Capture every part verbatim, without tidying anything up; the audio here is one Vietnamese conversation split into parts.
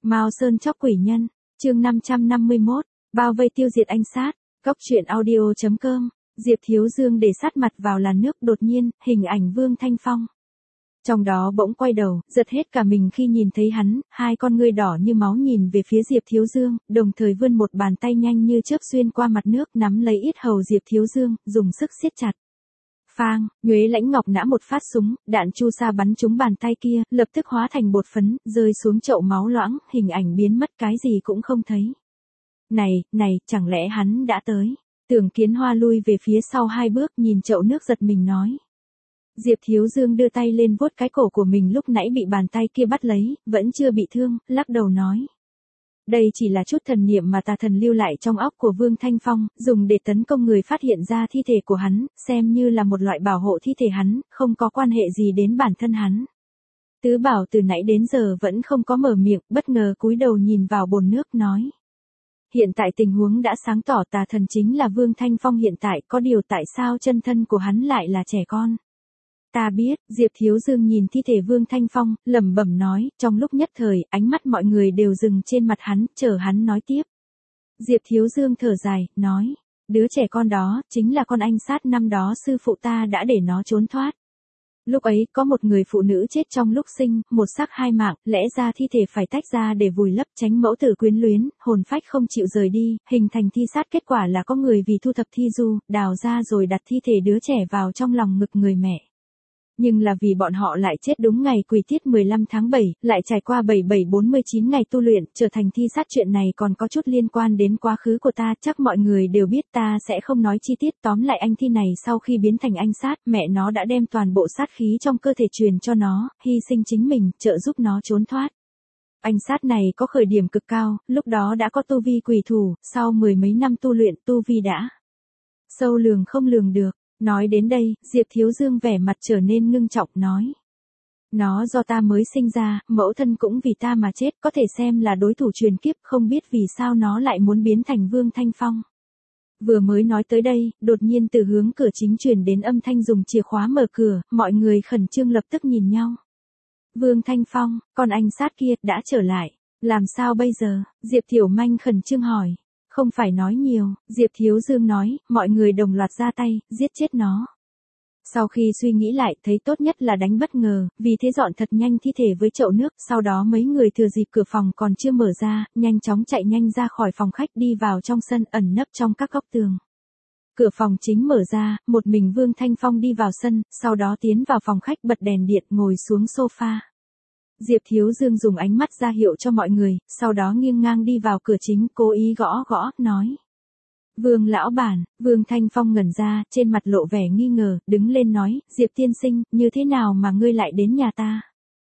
Mao Sơn chóc quỷ nhân, chương năm trăm năm mươi mốt, bao vây tiêu diệt anh sát, cốc truyện audio chấm com, Diệp Thiếu Dương để sát mặt vào làn nước đột nhiên, hình ảnh Vương Thanh Phong. Trong đó bỗng quay đầu, giật hết cả mình khi nhìn thấy hắn, hai con ngươi đỏ như máu nhìn về phía Diệp Thiếu Dương, đồng thời vươn một bàn tay nhanh như chớp xuyên qua mặt nước nắm lấy yết hầu Diệp Thiếu Dương, dùng sức siết chặt. Phang, Nhuế Lãnh Ngọc nã một phát súng, đạn chu sa bắn trúng bàn tay kia, lập tức hóa thành bột phấn, rơi xuống chậu máu loãng, hình ảnh biến mất cái gì cũng không thấy. Này, này, chẳng lẽ hắn đã tới? Tưởng Kiến Hoa lui về phía sau hai bước nhìn chậu nước giật mình nói. Diệp Thiếu Dương đưa tay lên vuốt cái cổ của mình lúc nãy bị bàn tay kia bắt lấy, vẫn chưa bị thương, lắc đầu nói. Đây chỉ là chút thần niệm mà tà thần lưu lại trong óc của Vương Thanh Phong, dùng để tấn công người phát hiện ra thi thể của hắn, xem như là một loại bảo hộ thi thể hắn, không có quan hệ gì đến bản thân hắn. Tứ Bảo từ nãy đến giờ vẫn không có mở miệng, bất ngờ cúi đầu nhìn vào bồn nước nói. Hiện tại tình huống đã sáng tỏ, tà thần chính là Vương Thanh Phong hiện tại, có điều tại sao chân thân của hắn lại là trẻ con? Ta biết, Diệp Thiếu Dương nhìn thi thể Vương Thanh Phong, lẩm bẩm nói, trong lúc nhất thời, ánh mắt mọi người đều dừng trên mặt hắn, chờ hắn nói tiếp. Diệp Thiếu Dương thở dài, nói, đứa trẻ con đó, chính là con anh sát năm đó sư phụ ta đã để nó trốn thoát. Lúc ấy, có một người phụ nữ chết trong lúc sinh, một xác hai mạng, lẽ ra thi thể phải tách ra để vùi lấp tránh mẫu tử quyến luyến, hồn phách không chịu rời đi, hình thành thi sát kết quả là có người vì thu thập thi du, đào ra rồi đặt thi thể đứa trẻ vào trong lòng ngực người mẹ. Nhưng là vì bọn họ lại chết đúng ngày Quỷ Tiết mười lăm tháng bảy, lại trải qua bảy bảy bốn mươi chín ngày tu luyện, trở thành thi sát. Chuyện này còn có chút liên quan đến quá khứ của ta, chắc mọi người đều biết, ta sẽ không nói chi tiết. Tóm lại anh thi này sau khi biến thành anh sát, mẹ nó đã đem toàn bộ sát khí trong cơ thể truyền cho nó, hy sinh chính mình, trợ giúp nó trốn thoát. Anh sát này có khởi điểm cực cao, lúc đó đã có tu vi quỷ thủ, sau mười mấy năm tu luyện tu vi đã sâu lường không lường được. Nói đến đây, Diệp Thiếu Dương vẻ mặt trở nên ngưng trọng nói. Nó do ta mới sinh ra, mẫu thân cũng vì ta mà chết, có thể xem là đối thủ truyền kiếp, không biết vì sao nó lại muốn biến thành Vương Thanh Phong. Vừa mới nói tới đây, đột nhiên từ hướng cửa chính truyền đến âm thanh dùng chìa khóa mở cửa, mọi người khẩn trương lập tức nhìn nhau. Vương Thanh Phong, con anh sát kia, đã trở lại. Làm sao bây giờ? Diệp Tiểu Manh khẩn trương hỏi. Không phải nói nhiều, Diệp Thiếu Dương nói, mọi người đồng loạt ra tay, giết chết nó. Sau khi suy nghĩ lại, thấy tốt nhất là đánh bất ngờ, vì thế dọn thật nhanh thi thể với chậu nước, sau đó mấy người thừa dịp cửa phòng còn chưa mở ra, nhanh chóng chạy nhanh ra khỏi phòng khách đi vào trong sân ẩn nấp trong các góc tường. Cửa phòng chính mở ra, một mình Vương Thanh Phong đi vào sân, sau đó tiến vào phòng khách bật đèn điện ngồi xuống sofa. Diệp Thiếu Dương dùng ánh mắt ra hiệu cho mọi người, sau đó nghiêng ngang đi vào cửa chính, cố ý gõ gõ, nói. Vương lão bản, Vương Thanh Phong ngẩn ra, trên mặt lộ vẻ nghi ngờ, đứng lên nói, Diệp tiên sinh, như thế nào mà ngươi lại đến nhà ta?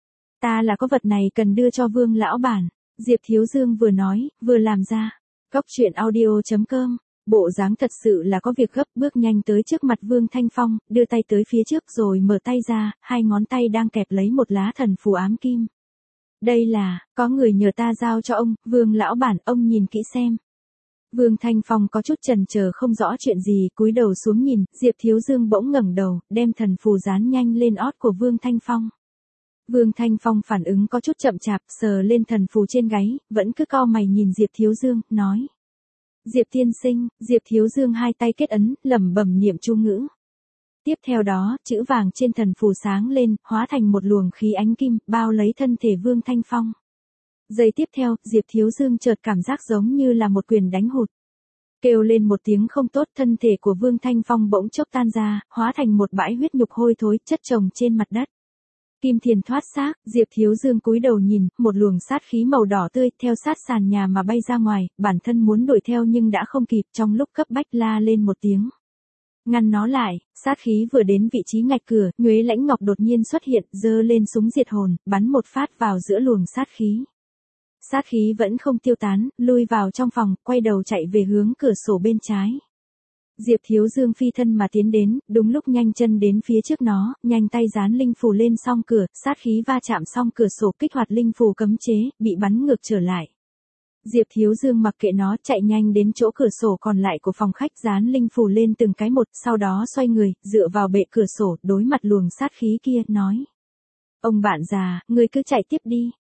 Ta là có vật này cần đưa cho Vương lão bản. Diệp Thiếu Dương vừa nói, vừa làm ra. Cốc truyện audio chấm com, bộ dáng thật sự là có việc gấp, bước nhanh tới trước mặt Vương Thanh Phong, đưa tay tới phía trước rồi mở tay ra, hai ngón tay đang kẹp lấy một lá thần phù ám kim. Đây là, có người nhờ ta giao cho ông, Vương lão bản, ông nhìn kỹ xem. Vương Thanh Phong có chút chần chờ không rõ chuyện gì, cúi đầu xuống nhìn, Diệp Thiếu Dương bỗng ngẩng đầu, đem thần phù dán nhanh lên ót của Vương Thanh Phong. Vương Thanh Phong phản ứng có chút chậm chạp, sờ lên thần phù trên gáy, vẫn cứ cau mày nhìn Diệp Thiếu Dương, nói. Diệp tiên sinh, Diệp Thiếu Dương hai tay kết ấn, lẩm bẩm niệm chú ngữ. Tiếp theo đó, chữ vàng trên thần phù sáng lên, hóa thành một luồng khí ánh kim, bao lấy thân thể Vương Thanh Phong. Giây tiếp theo, Diệp Thiếu Dương chợt cảm giác giống như là một quyền đánh hụt. Kêu lên một tiếng không tốt, thân thể của Vương Thanh Phong bỗng chốc tan ra, hóa thành một bãi huyết nhục hôi thối, chất chồng trên mặt đất. Kim Thiền thoát xác, Diệp Thiếu Dương cúi đầu nhìn, một luồng sát khí màu đỏ tươi, theo sát sàn nhà mà bay ra ngoài, bản thân muốn đuổi theo nhưng đã không kịp, trong lúc cấp bách la lên một tiếng. Ngăn nó lại, sát khí vừa đến vị trí ngạch cửa, Nhuế Lãnh Ngọc đột nhiên xuất hiện, giơ lên súng diệt hồn, bắn một phát vào giữa luồng sát khí. Sát khí vẫn không tiêu tán, lui vào trong phòng, quay đầu chạy về hướng cửa sổ bên trái. Diệp Thiếu Dương phi thân mà tiến đến, đúng lúc nhanh chân đến phía trước nó, nhanh tay dán linh phù lên song cửa, sát khí va chạm song cửa sổ kích hoạt linh phù cấm chế, bị bắn ngược trở lại. Diệp Thiếu Dương mặc kệ nó, chạy nhanh đến chỗ cửa sổ còn lại của phòng khách, dán linh phù lên từng cái một, sau đó xoay người, dựa vào bệ cửa sổ, đối mặt luồng sát khí kia, nói. Ông bạn già, ngươi cứ chạy tiếp đi.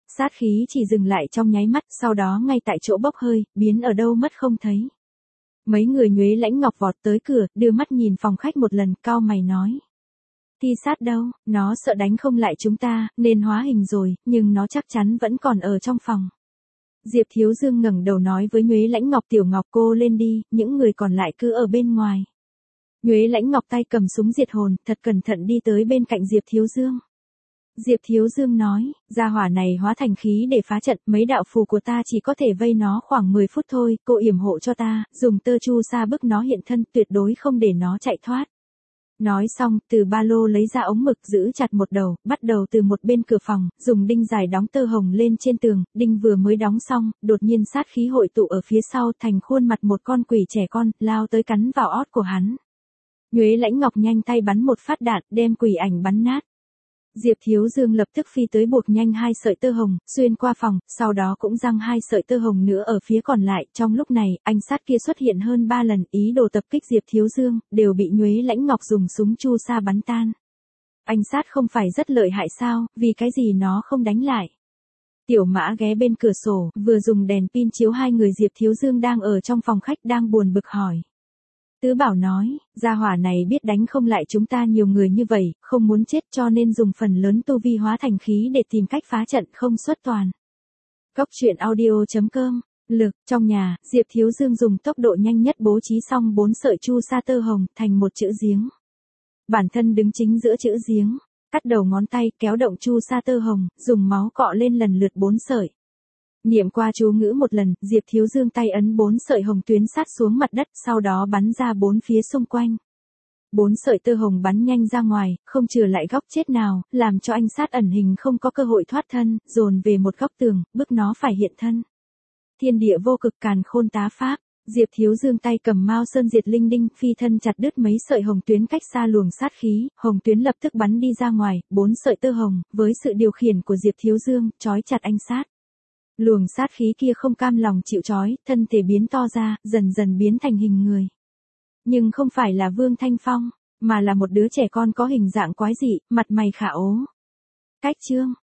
Sát khí chỉ dừng lại trong nháy mắt, sau đó ngay tại chỗ bốc hơi, biến ở đâu mất không thấy. Mấy người Nhuế Lãnh Ngọc vọt tới cửa, đưa mắt nhìn phòng khách một lần, cau mày nói. Ti sát đâu, nó sợ đánh không lại chúng ta, nên hóa hình rồi, nhưng nó chắc chắn vẫn còn ở trong phòng. Diệp Thiếu Dương ngẩng đầu nói với Nhuế Lãnh Ngọc, Tiểu Ngọc cô lên đi, những người còn lại cứ ở bên ngoài. Nhuế Lãnh Ngọc tay cầm súng diệt hồn, thật cẩn thận đi tới bên cạnh Diệp Thiếu Dương. Diệp Thiếu Dương nói, gia hỏa này hóa thành khí để phá trận, mấy đạo phù của ta chỉ có thể vây nó khoảng mười phút thôi, cô yểm hộ cho ta, dùng tơ chu sa bức nó hiện thân, tuyệt đối không để nó chạy thoát. Nói xong, từ ba lô lấy ra ống mực giữ chặt một đầu, bắt đầu từ một bên cửa phòng, dùng đinh dài đóng tơ hồng lên trên tường, đinh vừa mới đóng xong, đột nhiên sát khí hội tụ ở phía sau thành khuôn mặt một con quỷ trẻ con, lao tới cắn vào ót của hắn. Nhuế Lãnh Ngọc nhanh tay bắn một phát đạn, đem quỷ ảnh bắn nát. Diệp Thiếu Dương lập tức phi tới buộc nhanh hai sợi tơ hồng, xuyên qua phòng, sau đó cũng giăng hai sợi tơ hồng nữa ở phía còn lại. Trong lúc này, anh sát kia xuất hiện hơn ba lần, ý đồ tập kích Diệp Thiếu Dương, đều bị Nhuế Lãnh Ngọc dùng súng chu sa bắn tan. Anh sát không phải rất lợi hại sao, vì cái gì nó không đánh lại. Tiểu Mã ghé bên cửa sổ, vừa dùng đèn pin chiếu hai người Diệp Thiếu Dương đang ở trong phòng khách đang buồn bực hỏi. Tứ Bảo nói, gia hỏa này biết đánh không lại chúng ta nhiều người như vậy, không muốn chết cho nên dùng phần lớn tu vi hóa thành khí để tìm cách phá trận không xuất toàn. Cốc truyện audio chấm com, lực, trong nhà, Diệp Thiếu Dương dùng tốc độ nhanh nhất bố trí xong bốn sợi chu sa tơ hồng thành một chữ giếng. Bản thân đứng chính giữa chữ giếng, cắt đầu ngón tay kéo động chu sa tơ hồng, dùng máu cọ lên lần lượt bốn sợi. Niệm qua chú ngữ một lần, Diệp Thiếu Dương tay ấn bốn sợi hồng tuyến sát xuống mặt đất, sau đó bắn ra bốn phía xung quanh. Bốn sợi tơ hồng bắn nhanh ra ngoài, không trừ lại góc chết nào, làm cho anh sát ẩn hình không có cơ hội thoát thân, dồn về một góc tường, bức nó phải hiện thân. Thiên địa vô cực càn khôn tá pháp, Diệp Thiếu Dương tay cầm Mao Sơn Diệt Linh Đinh, phi thân chặt đứt mấy sợi hồng tuyến cách xa luồng sát khí, hồng tuyến lập tức bắn đi ra ngoài, bốn sợi tơ hồng, với sự điều khiển của Diệp Thiếu Dương, trói chặt anh sát. Luồng sát khí kia không cam lòng chịu trói, thân thể biến to ra, dần dần biến thành hình người. Nhưng không phải là Vương Thanh Phong, mà là một đứa trẻ con có hình dạng quái dị, mặt mày khả ố. Cách chương